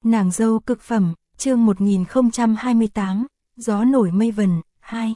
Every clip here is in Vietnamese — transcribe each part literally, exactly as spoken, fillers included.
Nàng dâu cực phẩm, chương một nghìn không trăm hai mươi tám, gió nổi mây vần, hai.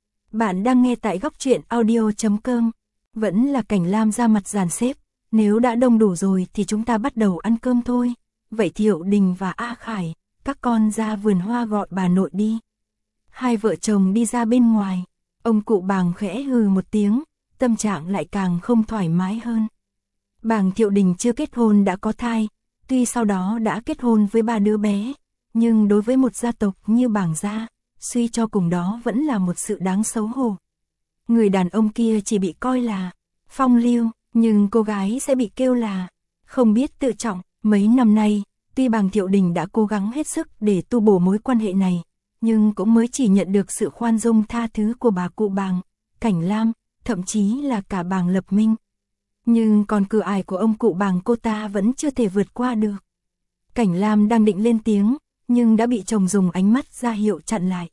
Bạn đang nghe tại góc truyện audio chấm com. Vẫn là Cảnh Lam ra mặt dàn xếp, nếu đã đông đủ rồi thì chúng ta bắt đầu ăn cơm thôi. Vậy Thiệu Đình và A Khải, các con ra vườn hoa gọi bà nội đi. Hai vợ chồng đi ra bên ngoài, ông cụ Bàng khẽ hừ một tiếng, tâm trạng lại càng không thoải mái hơn. Bàng Thiệu Đình chưa kết hôn đã có thai, tuy sau đó đã kết hôn với ba đứa bé, nhưng đối với một gia tộc như Bàng gia, suy cho cùng đó vẫn là một sự đáng xấu hổ. Người đàn ông kia chỉ bị coi là phong lưu, nhưng cô gái sẽ bị kêu là không biết tự trọng. Mấy năm nay, tuy Bàng Thiệu Đình đã cố gắng hết sức để tu bổ mối quan hệ này, nhưng cũng mới chỉ nhận được sự khoan dung tha thứ của bà cụ Bàng, Cảnh Lam, thậm chí là cả Bàng Lập Minh. Nhưng còn cửa ải của ông cụ Bàng cô ta vẫn chưa thể vượt qua được. Cảnh Lam đang định lên tiếng, nhưng đã bị chồng dùng ánh mắt ra hiệu chặn lại.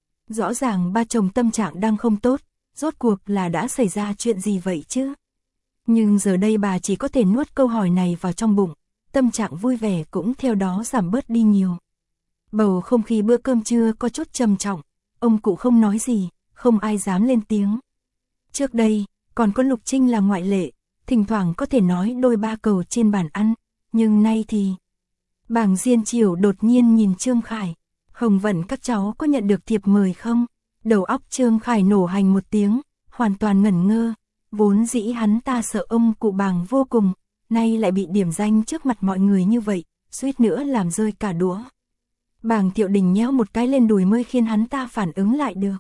Rõ ràng ba chồng tâm trạng đang không tốt, rốt cuộc là đã xảy ra chuyện gì vậy chứ? Nhưng giờ đây bà chỉ có thể nuốt câu hỏi này vào trong bụng, tâm trạng vui vẻ cũng theo đó giảm bớt đi nhiều. Bầu không khí bữa cơm trưa có chút trầm trọng, ông cụ không nói gì, không ai dám lên tiếng. Trước đây, còn có Lục Trinh là ngoại lệ, thỉnh thoảng có thể nói đôi ba câu trên bàn ăn, nhưng nay thì... Bàng Diên Chiểu đột nhiên nhìn Trương Khải, Hồng Vận các cháu có nhận được thiệp mời không? Đầu óc Trương Khải nổ hành một tiếng, hoàn toàn ngẩn ngơ, vốn dĩ hắn ta sợ ông cụ Bàng vô cùng, nay lại bị điểm danh trước mặt mọi người như vậy, suýt nữa làm rơi cả đũa. Bàng Thiệu Đình nhéo một cái lên đùi mới khiến hắn ta phản ứng lại được.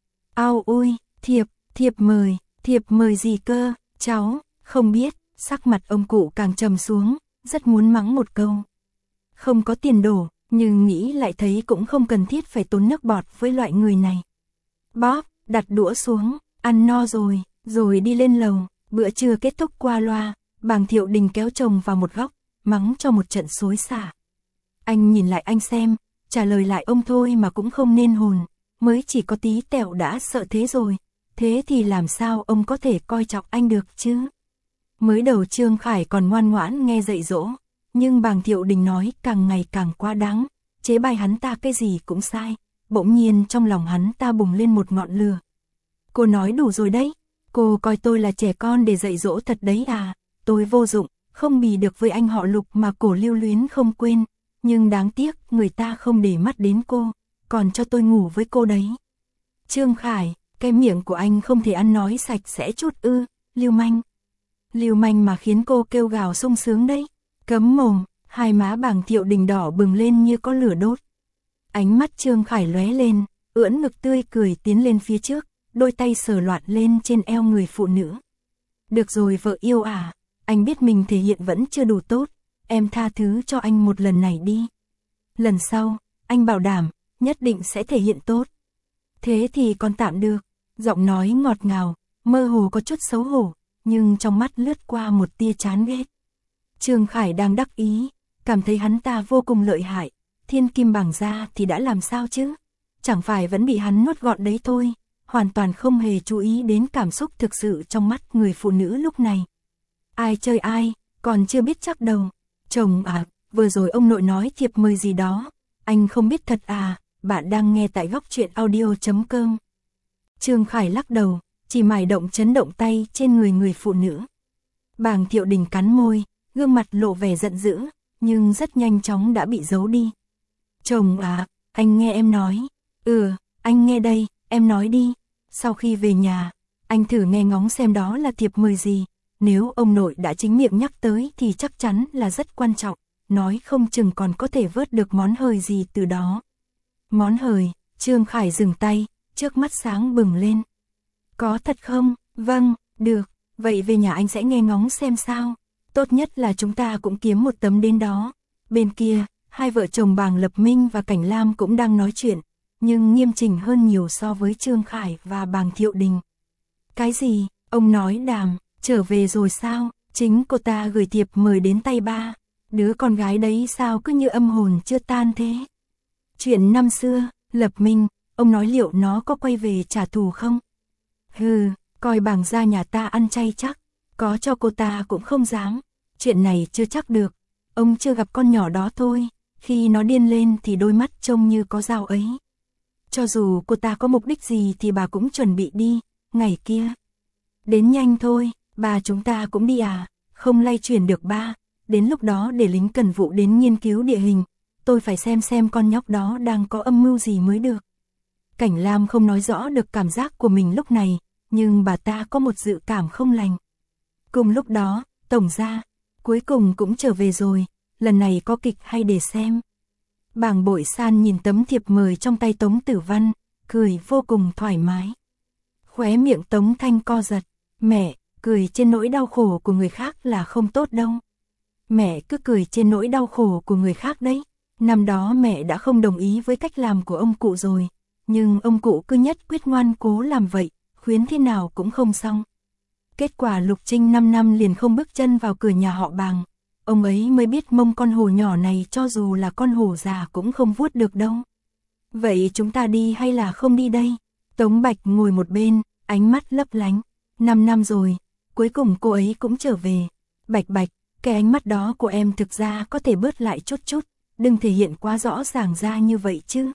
Ao ôi, thiệp, thiệp mời, thiệp mời gì cơ, cháu, không biết, sắc mặt ông cụ càng trầm xuống, rất muốn mắng một câu. Không có tiền đổ, nhưng nghĩ lại thấy cũng không cần thiết phải tốn nước bọt với loại người này. Bóp, đặt đũa xuống, ăn no rồi, rồi đi lên lầu, bữa trưa kết thúc qua loa, Bàng Thiệu Đình kéo chồng vào một góc, mắng cho một trận xối xả. Anh nhìn lại anh xem, trả lời lại ông thôi mà cũng không nên hồn, mới chỉ có tí tẹo đã sợ thế rồi, thế thì làm sao ông có thể coi trọng anh được chứ? Mới đầu Trương Khải còn ngoan ngoãn nghe dạy dỗ, nhưng Bàng Thiệu Đình nói càng ngày càng quá đáng, chế bài hắn ta cái gì cũng sai, bỗng nhiên trong lòng hắn ta bùng lên một ngọn lửa. Cô nói đủ rồi đấy, cô coi tôi là trẻ con để dạy dỗ thật đấy à, tôi vô dụng, không bì được với anh họ Lục mà cổ lưu luyến không quên, nhưng đáng tiếc người ta không để mắt đến cô, còn cho tôi ngủ với cô đấy. Trương Khải, cái miệng của anh không thể ăn nói sạch sẽ chút ư, lưu manh. Lưu manh mà khiến cô kêu gào sung sướng đấy. Cấm mồm, hai má Bàng Thiệu Đình đỏ bừng lên như có lửa đốt. Ánh mắt Trương Khải lóe lên, ưỡn ngực tươi cười tiến lên phía trước, đôi tay sờ loạn lên trên eo người phụ nữ. Được rồi vợ yêu à, anh biết mình thể hiện vẫn chưa đủ tốt, em tha thứ cho anh một lần này đi. Lần sau, anh bảo đảm, nhất định sẽ thể hiện tốt. Thế thì còn tạm được, giọng nói ngọt ngào, mơ hồ có chút xấu hổ, nhưng trong mắt lướt qua một tia chán ghét. Trương Khải đang đắc ý, cảm thấy hắn ta vô cùng lợi hại, thiên kim Bàng gia thì đã làm sao chứ? Chẳng phải vẫn bị hắn nuốt gọn đấy thôi, hoàn toàn không hề chú ý đến cảm xúc thực sự trong mắt người phụ nữ lúc này. Ai chơi ai, còn chưa biết chắc đâu. Chồng à, vừa rồi ông nội nói thiệp mời gì đó, anh không biết thật à, bạn đang nghe tại góc truyện audio chấm com. Trương Khải lắc đầu, chỉ mải động chấn động tay trên người người phụ nữ. Bàng Thiệu Đình cắn môi, gương mặt lộ vẻ giận dữ, nhưng rất nhanh chóng đã bị giấu đi. Chồng à, anh nghe em nói. Ừ, anh nghe đây, em nói đi. Sau khi về nhà, anh thử nghe ngóng xem đó là thiệp mời gì. Nếu ông nội đã chính miệng nhắc tới thì chắc chắn là rất quan trọng, nói không chừng còn có thể vớt được món hời gì từ đó. Món hời, Trương Khải dừng tay, trước mắt sáng bừng lên. Có thật không? Vâng, được, vậy về nhà anh sẽ nghe ngóng xem sao. Tốt nhất là chúng ta cũng kiếm một tấm đến đó. Bên kia, hai vợ chồng Bàng Lập Minh và Cảnh Lam cũng đang nói chuyện, nhưng nghiêm chỉnh hơn nhiều so với Trương Khải và Bàng Thiệu Đình. Cái gì? Ông nói Đàm, trở về rồi sao? Chính cô ta gửi thiệp mời đến tay ba. Đứa con gái đấy sao cứ như âm hồn chưa tan thế? Chuyện năm xưa, Lập Minh, ông nói liệu nó có quay về trả thù không? Hừ, coi Bàng gia nhà ta ăn chay chắc. Có cho cô ta cũng không dám, chuyện này chưa chắc được, ông chưa gặp con nhỏ đó thôi, khi nó điên lên thì đôi mắt trông như có dao ấy. Cho dù cô ta có mục đích gì thì bà cũng chuẩn bị đi, ngày kia. Đến nhanh thôi, bà chúng ta cũng đi à, không lay chuyển được ba, đến lúc đó để lính cần vụ đến nghiên cứu địa hình, tôi phải xem xem con nhóc đó đang có âm mưu gì mới được. Cảnh Lam không nói rõ được cảm giác của mình lúc này, nhưng bà ta có một dự cảm không lành. Cùng lúc đó, tổng gia, cuối cùng cũng trở về rồi, lần này có kịch hay để xem. Bàng Bội San nhìn tấm thiệp mời trong tay Tống Tử Văn, cười vô cùng thoải mái. Khóe miệng Tống Thanh co giật, mẹ, cười trên nỗi đau khổ của người khác là không tốt đâu. Mẹ cứ cười trên nỗi đau khổ của người khác đấy. Năm đó mẹ đã không đồng ý với cách làm của ông cụ rồi, nhưng ông cụ cứ nhất quyết ngoan cố làm vậy, khuyến thế nào cũng không xong. Kết quả Lục Trinh năm năm liền không bước chân vào cửa nhà họ Bàng. Ông ấy mới biết mông con hổ nhỏ này cho dù là con hổ già cũng không vuốt được đâu. Vậy chúng ta đi hay là không đi đây? Tống Bạch ngồi một bên, ánh mắt lấp lánh. Năm năm rồi, cuối cùng cô ấy cũng trở về. Bạch Bạch, cái ánh mắt đó của em thực ra có thể bớt lại chút chút, đừng thể hiện quá rõ ràng ra như vậy chứ.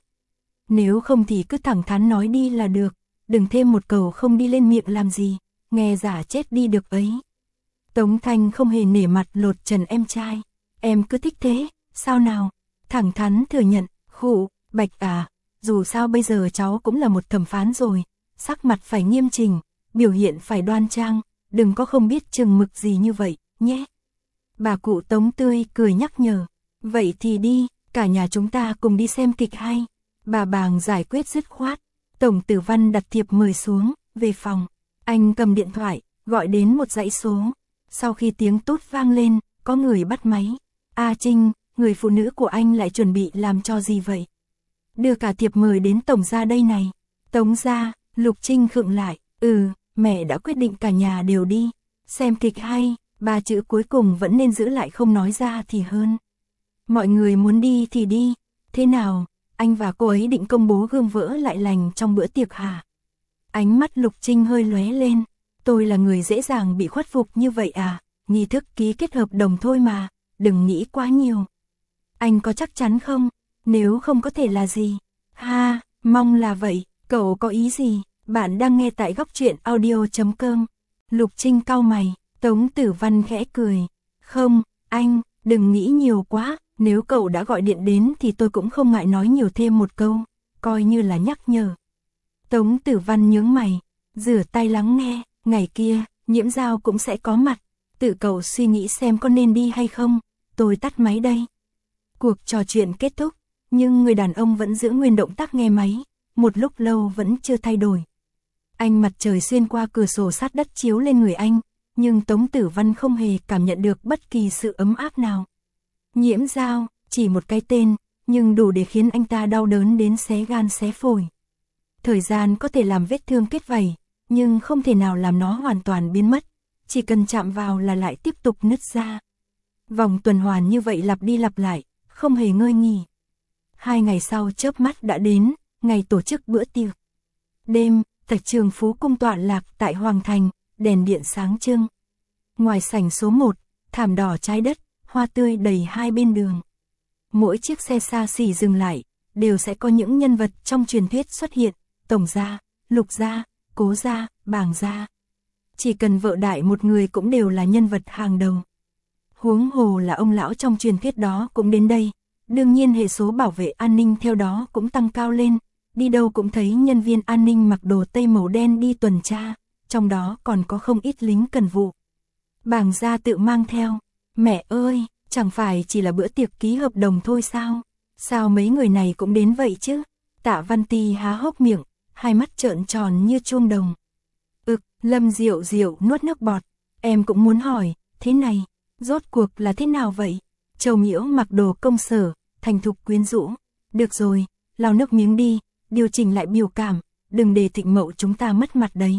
Nếu không thì cứ thẳng thắn nói đi là được, đừng thêm một câu không đi lên miệng làm gì, nghe giả chết đi được ấy. Tống Thanh không hề nể mặt lột trần em trai, em cứ thích thế, sao nào, thẳng thắn thừa nhận, khụ, Bạch à, dù sao bây giờ cháu cũng là một thẩm phán rồi, sắc mặt phải nghiêm chỉnh, biểu hiện phải đoan trang, đừng có không biết chừng mực gì như vậy, nhé. Bà cụ Tống tươi cười nhắc nhở, vậy thì đi, cả nhà chúng ta cùng đi xem kịch hay. Bà Bàng giải quyết dứt khoát, Tổng Tử Văn đặt thiệp mời xuống, về phòng, anh cầm điện thoại, gọi đến một dãy số. Sau khi tiếng tút vang lên, có người bắt máy. A Trinh, người phụ nữ của anh lại chuẩn bị làm cho gì vậy? Đưa cả thiệp mời đến tổng gia đây này. Tống gia, Lục Trinh khựng lại, ừ, mẹ đã quyết định cả nhà đều đi. Xem kịch hay, ba chữ cuối cùng vẫn nên giữ lại không nói ra thì hơn. Mọi người muốn đi thì đi, thế nào, anh và cô ấy định công bố gương vỡ lại lành trong bữa tiệc hả? Ánh mắt Lục Trinh hơi lóe lên. Tôi là người dễ dàng bị khuất phục như vậy à, nghi thức ký kết hợp đồng thôi mà, đừng nghĩ quá nhiều. Anh có chắc chắn không? Nếu không có thể là gì? Ha, mong là vậy, cậu có ý gì? Bạn đang nghe tại góc truyện audio chấm com. Lục Trinh cau mày, Tống Tử Văn khẽ cười. Không, anh, đừng nghĩ nhiều quá, nếu cậu đã gọi điện đến thì tôi cũng không ngại nói nhiều thêm một câu, coi như là nhắc nhở. Tống Tử Văn nhướng mày, rửa tay lắng nghe. Ngày kia, Nhiễm Giao cũng sẽ có mặt, tự cậu suy nghĩ xem có nên đi hay không, tôi tắt máy đây. Cuộc trò chuyện kết thúc, nhưng người đàn ông vẫn giữ nguyên động tác nghe máy, một lúc lâu vẫn chưa thay đổi. Ánh mặt trời xuyên qua cửa sổ sát đất chiếu lên người anh, nhưng Tống Tử Văn không hề cảm nhận được bất kỳ sự ấm áp nào. Nhiễm Giao, chỉ một cái tên, nhưng đủ để khiến anh ta đau đớn đến xé gan xé phổi. Thời gian có thể làm vết thương kết vảy, nhưng không thể nào làm nó hoàn toàn biến mất, chỉ cần chạm vào là lại tiếp tục nứt ra. Vòng tuần hoàn như vậy lặp đi lặp lại, không hề ngơi nghỉ. Hai ngày sau chớp mắt đã đến, ngày tổ chức bữa tiệc. Đêm, tại trường Phú Cung tọa lạc tại Hoàng Thành, đèn điện sáng trưng. Ngoài sảnh số một, thảm đỏ trái đất, hoa tươi đầy hai bên đường. Mỗi chiếc xe xa xỉ dừng lại, đều sẽ có những nhân vật trong truyền thuyết xuất hiện, Tổng gia, Lục gia, Cố gia, Bàng gia. Chỉ cần vợ đại một người cũng đều là nhân vật hàng đầu. Huống hồ là ông lão trong truyền thuyết đó cũng đến đây. Đương nhiên hệ số bảo vệ an ninh theo đó cũng tăng cao lên. Đi đâu cũng thấy nhân viên an ninh mặc đồ tây màu đen đi tuần tra, trong đó còn có không ít lính cần vụ. Bàng gia tự mang theo. Mẹ ơi, chẳng phải chỉ là bữa tiệc ký hợp đồng thôi sao? Sao mấy người này cũng đến vậy chứ? Tạ Văn Ti há hốc miệng, hai mắt trợn tròn như chuông đồng. Ực, Lâm Diệu Diệu nuốt nước bọt. Em cũng muốn hỏi, thế này, rốt cuộc là thế nào vậy? Châu Miễu mặc đồ công sở, thành thục quyến rũ. Được rồi, lau nước miếng đi, điều chỉnh lại biểu cảm, đừng để Thịnh Mậu chúng ta mất mặt đấy.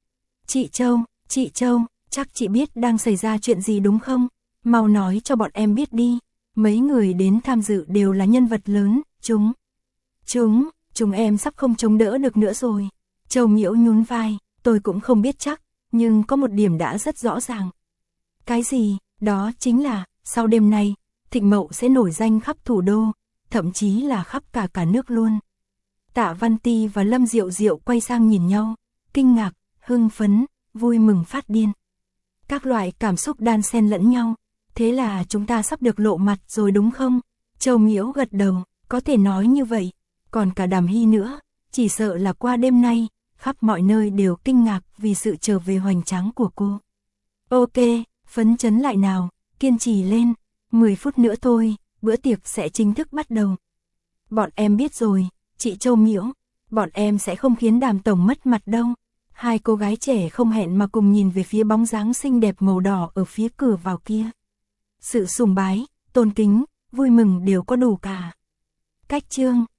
Chị Châu, chị Châu, chắc chị biết đang xảy ra chuyện gì đúng không? Mau nói cho bọn em biết đi. Mấy người đến tham dự đều là nhân vật lớn, chúng. Chúng, chúng em sắp không chống đỡ được nữa rồi. Châu Miễu nhún vai, tôi cũng không biết chắc, nhưng có một điểm đã rất rõ ràng. Cái gì? Đó chính là, sau đêm nay, Thịnh Mậu sẽ nổi danh khắp thủ đô, thậm chí là khắp cả cả nước luôn. Tạ Văn Ti và Lâm Diệu Diệu quay sang nhìn nhau, kinh ngạc, hưng phấn, vui mừng phát điên. Các loại cảm xúc đan xen lẫn nhau, thế là chúng ta sắp được lộ mặt rồi đúng không? Châu Miễu gật đầu, có thể nói như vậy, còn cả Đàm Hy nữa, chỉ sợ là qua đêm nay, khắp mọi nơi đều kinh ngạc vì sự trở về hoành tráng của cô. Ok, phấn chấn lại nào, kiên trì lên, mười phút nữa thôi, bữa tiệc sẽ chính thức bắt đầu. Bọn em biết rồi, chị Châu Miễu, bọn em sẽ không khiến Đàm tổng mất mặt đâu. Hai cô gái trẻ không hẹn mà cùng nhìn về phía bóng dáng xinh đẹp màu đỏ ở phía cửa vào kia. Sự sùng bái, tôn kính, vui mừng đều có đủ cả. Cách chương